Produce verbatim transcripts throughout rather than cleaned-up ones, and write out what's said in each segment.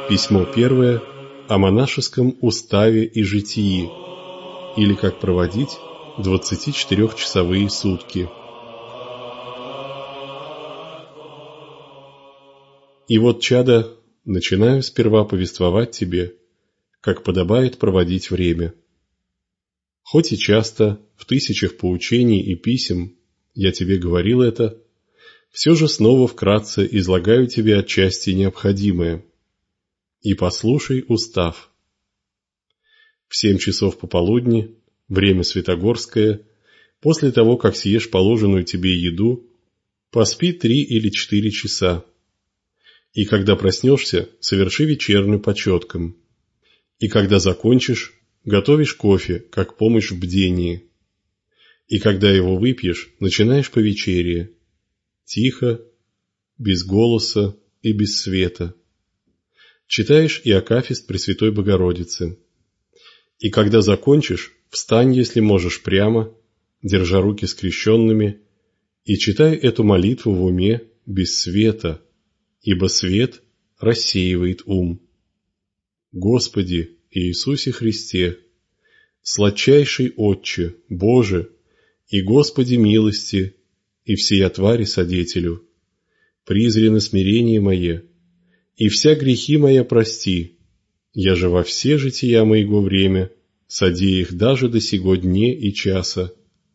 Письмо первое о монашеском уставе и житии, или как проводить двадцатичетырехчасовые сутки. И вот, чадо, начинаю сперва повествовать тебе, как подобает проводить время. Хоть и часто в тысячах поучений и писем я тебе говорил это, все же снова вкратце излагаю тебе отчасти необходимое. И послушай устав. В семь часов пополудни, время святогорское, после того, как съешь положенную тебе еду, поспи три или четыре часа. И когда проснешься, соверши вечерню по четкам. И когда закончишь, готовишь кофе, как помощь в бдении. И когда его выпьешь, начинаешь повечерие. Тихо, без голоса и без света. Читаешь и акафист Пресвятой Богородицы. И когда закончишь, встань, если можешь, прямо, держа руки скрещенными, и читай эту молитву в уме без света, ибо свет рассеивает ум. Господи Иисусе Христе, сладчайший Отче, Боже, и Господи милости, и всея твари содетелю, призрено смирение мое, и вся грехи моя прости, я же во все жития моего время, сади их даже до сего дне и часа.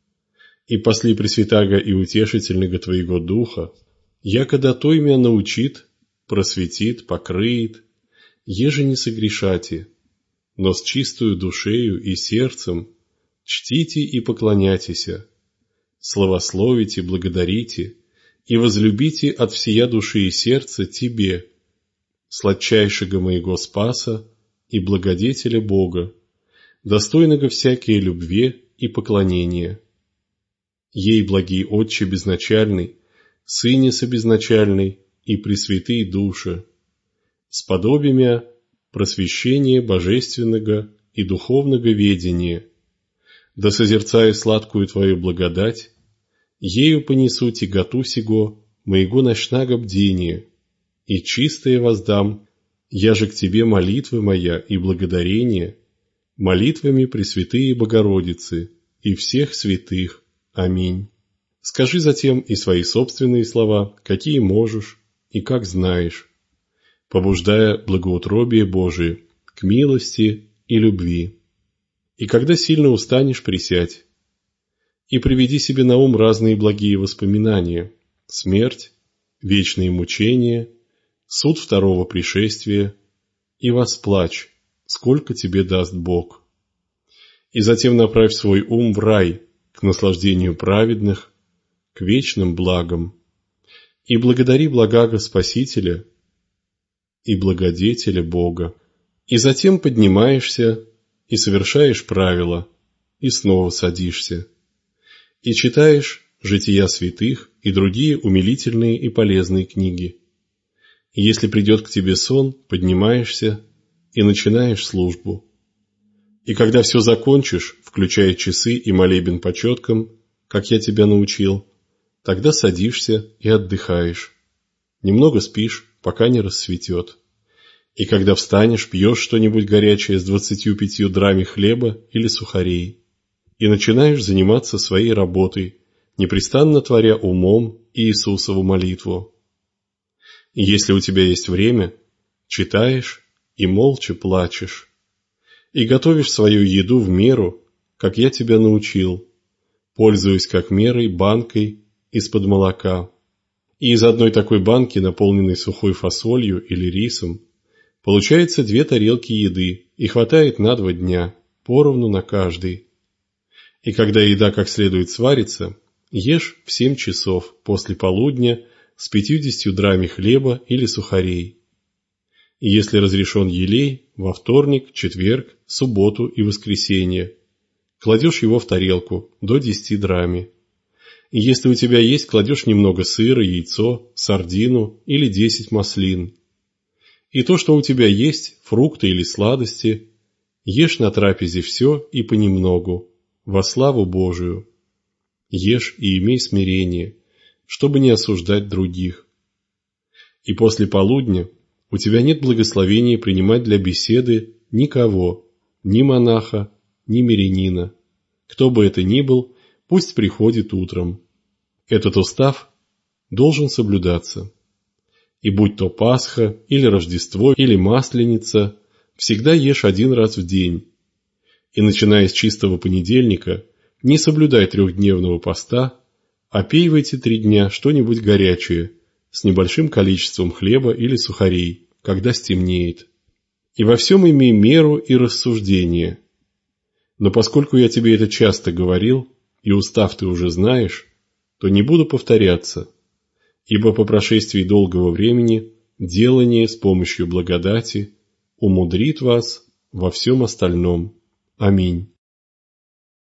И после Пресвятаго и Утешительного Твоего Духа, якода той меня научит, просветит, покрыет, еже не согрешати, но с чистою душею и сердцем чтите и поклоняйтеся, славословите, благодарите и возлюбите от всея души и сердца Тебе, сладчайшего моего Спаса и благодетеля Бога, достойного всякие любви и поклонения. Ей, благий Отче безначальный, Сыне собезначальный и Пресвятый Душе, сподобимя просвещения божественного и духовного ведения, да созерцая сладкую Твою благодать, ею понесу тяготу сего моего ночного бдения, и чистое воздам, я же к Тебе молитвы моя и благодарение, молитвами Пресвятые Богородицы и всех святых. Аминь. Скажи затем и свои собственные слова, какие можешь и как знаешь, побуждая благоутробие Божие к милости и любви. И когда сильно устанешь, присядь, и приведи себе на ум разные благие воспоминания, смерть, вечные мучения, суд второго пришествия, и восплачь, сколько тебе даст Бог. И затем направь свой ум в рай, к наслаждению праведных, к вечным благам, и благодари благаго Спасителя и благодетеля Бога. И затем поднимаешься и совершаешь правила, и снова садишься, и читаешь жития святых и другие умилительные и полезные книги. И если придет к тебе сон, поднимаешься и начинаешь службу. И когда все закончишь, включая часы и молебен по четкам, как я тебя научил, тогда садишься и отдыхаешь. Немного спишь, пока не рассветет. И когда встанешь, пьешь что-нибудь горячее с двадцатью пятью драми хлеба или сухарей. И начинаешь заниматься своей работой, непрестанно творя умом Иисусову молитву. И если у тебя есть время, читаешь и молча плачешь. И готовишь свою еду в меру, как я тебя научил, пользуясь как мерой банкой из-под молока. И из одной такой банки, наполненной сухой фасолью или рисом, получается две тарелки еды, и хватает на два дня, поровну на каждый. И когда еда как следует сварится, ешь в семь часов после полудня с пятьюдесятью драми хлеба или сухарей. И если разрешен елей, во вторник, четверг, субботу и воскресенье, кладешь его в тарелку до десяти драми. И если у тебя есть, кладешь немного сыра, яйцо, сардину или десять маслин. И то, что у тебя есть, фрукты или сладости, ешь на трапезе все и понемногу, во славу Божию. Ешь и имей смирение, чтобы не осуждать других. И после полудня У тебя нет благословения принимать для беседы никого, ни монаха, ни мирянина. Кто бы это ни был, пусть приходит утром. Этот устав должен соблюдаться. И будь то Пасха, или Рождество, или Масленица, всегда ешь один раз в день. И начиная с чистого понедельника, не соблюдай трехдневного поста, а пей в эти три дня что-нибудь горячее, с небольшим количеством хлеба или сухарей, когда стемнеет. И во всем имей меру и рассуждение. Но поскольку я тебе это часто говорил, и устав ты уже знаешь, то не буду повторяться, ибо по прошествии долгого времени делание с помощью благодати умудрит вас во всем остальном. Аминь.